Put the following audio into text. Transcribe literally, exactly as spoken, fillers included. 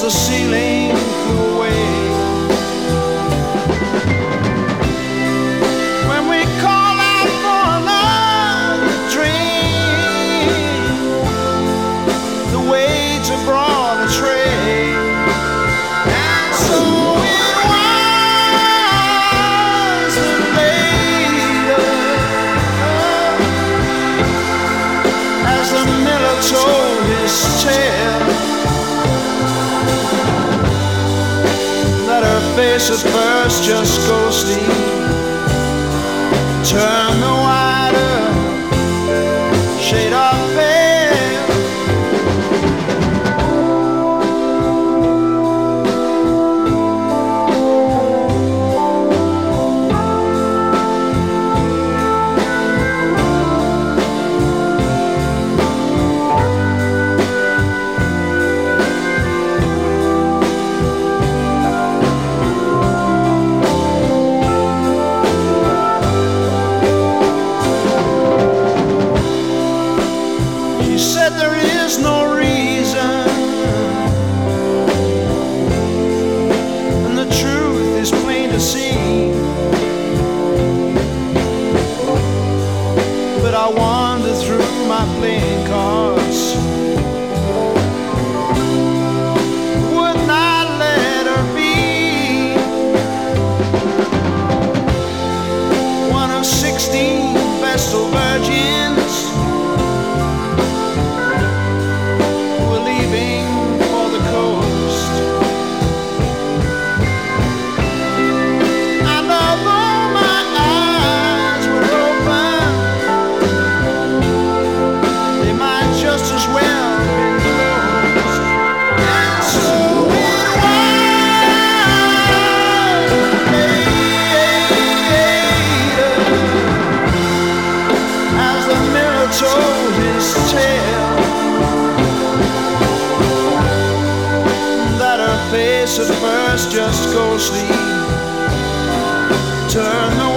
the ceiling flew away. When we call out for another drink, the waiter brought a tray. And so it was that later, as the miller told his tale, that her face at first just ghostly turned the wider shade of pale. There is no reason, and the truth is plain to see. But I wander through my playing cards, would not let her be one of sixteen Vestal virgins for the coast. And although my eyes were open, they might just as well be closed. And so it was later, as the mirror told his tale, face at first just ghostly, turn the